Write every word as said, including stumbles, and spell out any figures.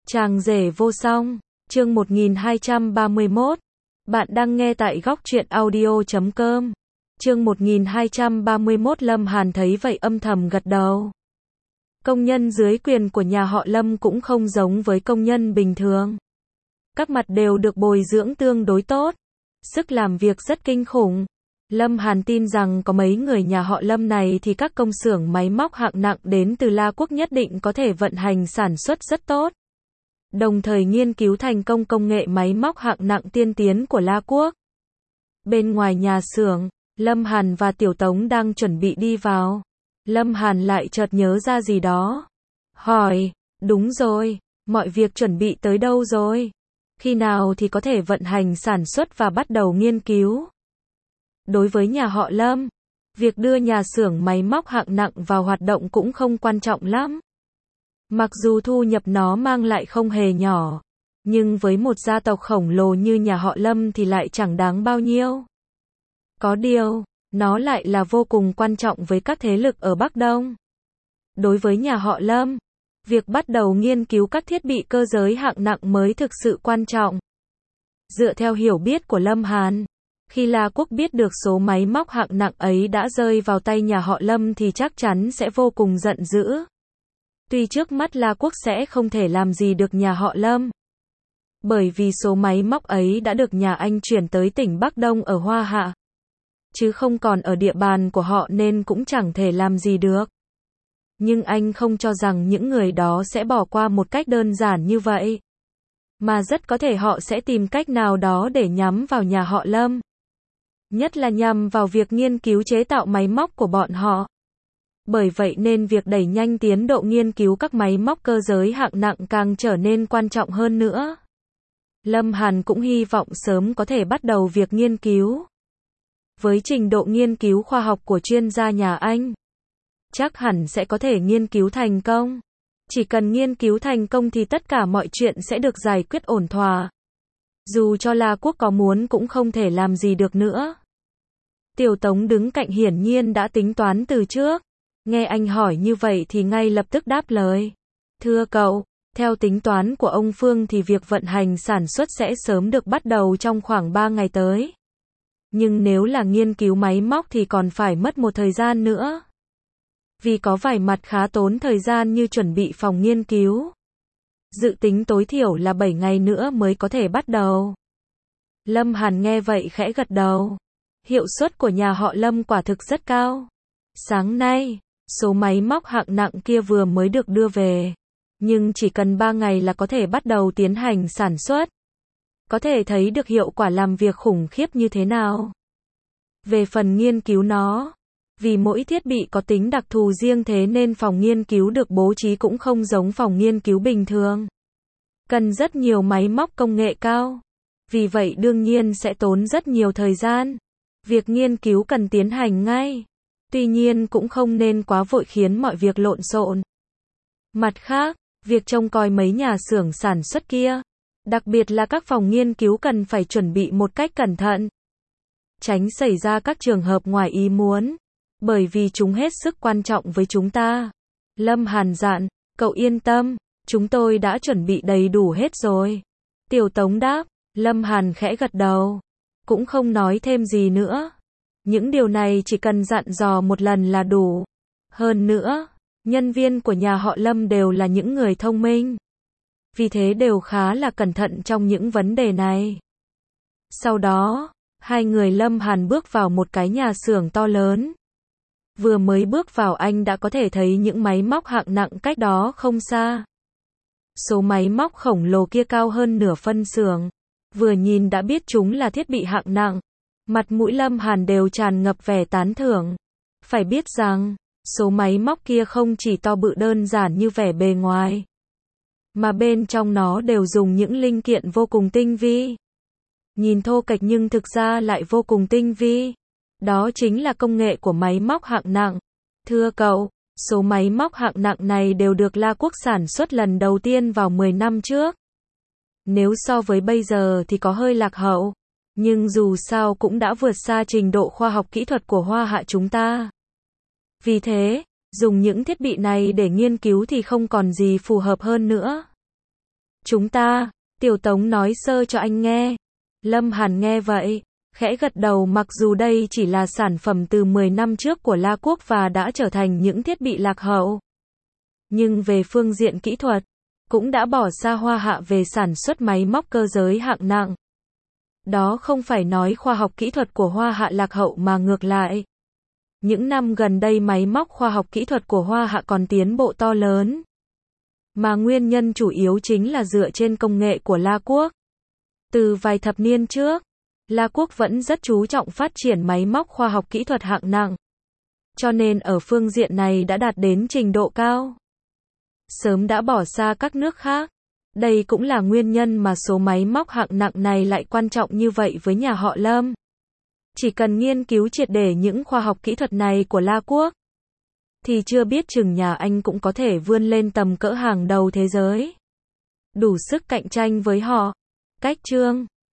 Chàng rể vô song, chương một nghìn hai trăm ba mươi mốt. Bạn đang nghe tại góc truyện audio chấm com. Chương một nghìn hai trăm ba mươi mốt. Lâm Hàn thấy vậy âm thầm gật đầu. Công nhân dưới quyền của nhà họ Lâm cũng không giống với công nhân bình thường. Các mặt đều được bồi dưỡng tương đối tốt. Sức làm việc rất kinh khủng. Lâm Hàn tin rằng có mấy người nhà họ Lâm này thì các công xưởng máy móc hạng nặng đến từ La Quốc nhất định có thể vận hành sản xuất rất tốt. Đồng thời nghiên cứu thành công công nghệ máy móc hạng nặng tiên tiến của La Quốc. Bên ngoài nhà xưởng, Lâm Hàn và Tiểu Tống đang chuẩn bị đi vào. Lâm Hàn lại chợt nhớ ra gì đó. Hỏi, đúng rồi, mọi việc chuẩn bị tới đâu rồi? Khi nào thì có thể vận hành sản xuất và bắt đầu nghiên cứu? Đối với nhà họ Lâm, việc đưa nhà xưởng máy móc hạng nặng vào hoạt động cũng không quan trọng lắm. Mặc dù thu nhập nó mang lại không hề nhỏ, nhưng với một gia tộc khổng lồ như nhà họ Lâm thì lại chẳng đáng bao nhiêu. Có điều, nó lại là vô cùng quan trọng với các thế lực ở Bắc Đông. Đối với nhà họ Lâm, việc bắt đầu nghiên cứu các thiết bị cơ giới hạng nặng mới thực sự quan trọng. Dựa theo hiểu biết của Lâm Hàn, khi La Quốc biết được số máy móc hạng nặng ấy đã rơi vào tay nhà họ Lâm thì chắc chắn sẽ vô cùng giận dữ. Tuy trước mắt La Quốc sẽ không thể làm gì được nhà họ Lâm, bởi vì số máy móc ấy đã được nhà anh chuyển tới tỉnh Bắc Đông ở Hoa Hạ, chứ không còn ở địa bàn của họ nên cũng chẳng thể làm gì được. Nhưng anh không cho rằng những người đó sẽ bỏ qua một cách đơn giản như vậy, mà rất có thể họ sẽ tìm cách nào đó để nhắm vào nhà họ Lâm. Nhất là nhằm vào việc nghiên cứu chế tạo máy móc của bọn họ. Bởi vậy nên việc đẩy nhanh tiến độ nghiên cứu các máy móc cơ giới hạng nặng càng trở nên quan trọng hơn nữa. Lâm Hàn cũng hy vọng sớm có thể bắt đầu việc nghiên cứu. Với trình độ nghiên cứu khoa học của chuyên gia nhà Anh, chắc hẳn sẽ có thể nghiên cứu thành công. Chỉ cần nghiên cứu thành công thì tất cả mọi chuyện sẽ được giải quyết ổn thỏa. Dù cho La Quốc có muốn cũng không thể làm gì được nữa. Tiểu Tống đứng cạnh hiển nhiên đã tính toán từ trước. Nghe anh hỏi như vậy thì ngay lập tức đáp lời. Thưa cậu, theo tính toán của ông Phương thì việc vận hành sản xuất sẽ sớm được bắt đầu trong khoảng ba ngày tới. Nhưng nếu là nghiên cứu máy móc thì còn phải mất một thời gian nữa. Vì có vài mặt khá tốn thời gian như chuẩn bị phòng nghiên cứu. Dự tính tối thiểu là bảy ngày nữa mới có thể bắt đầu. Lâm Hàn nghe vậy khẽ gật đầu. Hiệu suất của nhà họ Lâm quả thực rất cao. Sáng nay, số máy móc hạng nặng kia vừa mới được đưa về. Nhưng chỉ cần ba ngày là có thể bắt đầu tiến hành sản xuất. Có thể thấy được hiệu quả làm việc khủng khiếp như thế nào. Về phần nghiên cứu nó, vì mỗi thiết bị có tính đặc thù riêng thế nên phòng nghiên cứu được bố trí cũng không giống phòng nghiên cứu bình thường. Cần rất nhiều máy móc công nghệ cao. Vì vậy đương nhiên sẽ tốn rất nhiều thời gian. Việc nghiên cứu cần tiến hành ngay. Tuy nhiên cũng không nên quá vội khiến mọi việc lộn xộn. Mặt khác, việc trông coi mấy nhà xưởng sản xuất kia, đặc biệt là các phòng nghiên cứu cần phải chuẩn bị một cách cẩn thận. Tránh xảy ra các trường hợp ngoài ý muốn. Bởi vì chúng hết sức quan trọng với chúng ta. Lâm Hàn dặn, cậu yên tâm, chúng tôi đã chuẩn bị đầy đủ hết rồi. Tiểu Tống đáp, Lâm Hàn khẽ gật đầu. Cũng không nói thêm gì nữa. Những điều này chỉ cần dặn dò một lần là đủ. Hơn nữa, nhân viên của nhà họ Lâm đều là những người thông minh. Vì thế đều khá là cẩn thận trong những vấn đề này. Sau đó, hai người Lâm Hàn bước vào một cái nhà xưởng to lớn. Vừa mới bước vào anh đã có thể thấy những máy móc hạng nặng cách đó không xa. Số máy móc khổng lồ kia cao hơn nửa phân xưởng. Vừa nhìn đã biết chúng là thiết bị hạng nặng. Mặt mũi Lâm Hàn đều tràn ngập vẻ tán thưởng. Phải biết rằng, số máy móc kia không chỉ to bự đơn giản như vẻ bề ngoài, mà bên trong nó đều dùng những linh kiện vô cùng tinh vi. Nhìn thô kệch nhưng thực ra lại vô cùng tinh vi. Đó chính là công nghệ của máy móc hạng nặng. Thưa cậu, số máy móc hạng nặng này đều được La Quốc sản xuất lần đầu tiên vào mười năm trước. Nếu so với bây giờ thì có hơi lạc hậu. Nhưng dù sao cũng đã vượt xa trình độ khoa học kỹ thuật của Hoa Hạ chúng ta. Vì thế, dùng những thiết bị này để nghiên cứu thì không còn gì phù hợp hơn nữa. Chúng ta, Tiểu Tống nói sơ cho anh nghe. Lâm Hàn nghe vậy, khẽ gật đầu, mặc dù đây chỉ là sản phẩm từ mười năm trước của La Quốc và đã trở thành những thiết bị lạc hậu. Nhưng về phương diện kỹ thuật, cũng đã bỏ xa Hoa Hạ về sản xuất máy móc cơ giới hạng nặng. Đó không phải nói khoa học kỹ thuật của Hoa Hạ lạc hậu mà ngược lại. Những năm gần đây máy móc khoa học kỹ thuật của Hoa Hạ còn tiến bộ to lớn. Mà nguyên nhân chủ yếu chính là dựa trên công nghệ của La Quốc. Từ vài thập niên trước, La Quốc vẫn rất chú trọng phát triển máy móc khoa học kỹ thuật hạng nặng. Cho nên ở phương diện này đã đạt đến trình độ cao. Sớm đã bỏ xa các nước khác. Đây cũng là nguyên nhân mà số máy móc hạng nặng này lại quan trọng như vậy với nhà họ Lâm. Chỉ cần nghiên cứu triệt để những khoa học kỹ thuật này của La Quốc, thì chưa biết chừng nhà anh cũng có thể vươn lên tầm cỡ hàng đầu thế giới. Đủ sức cạnh tranh với họ. Cách chương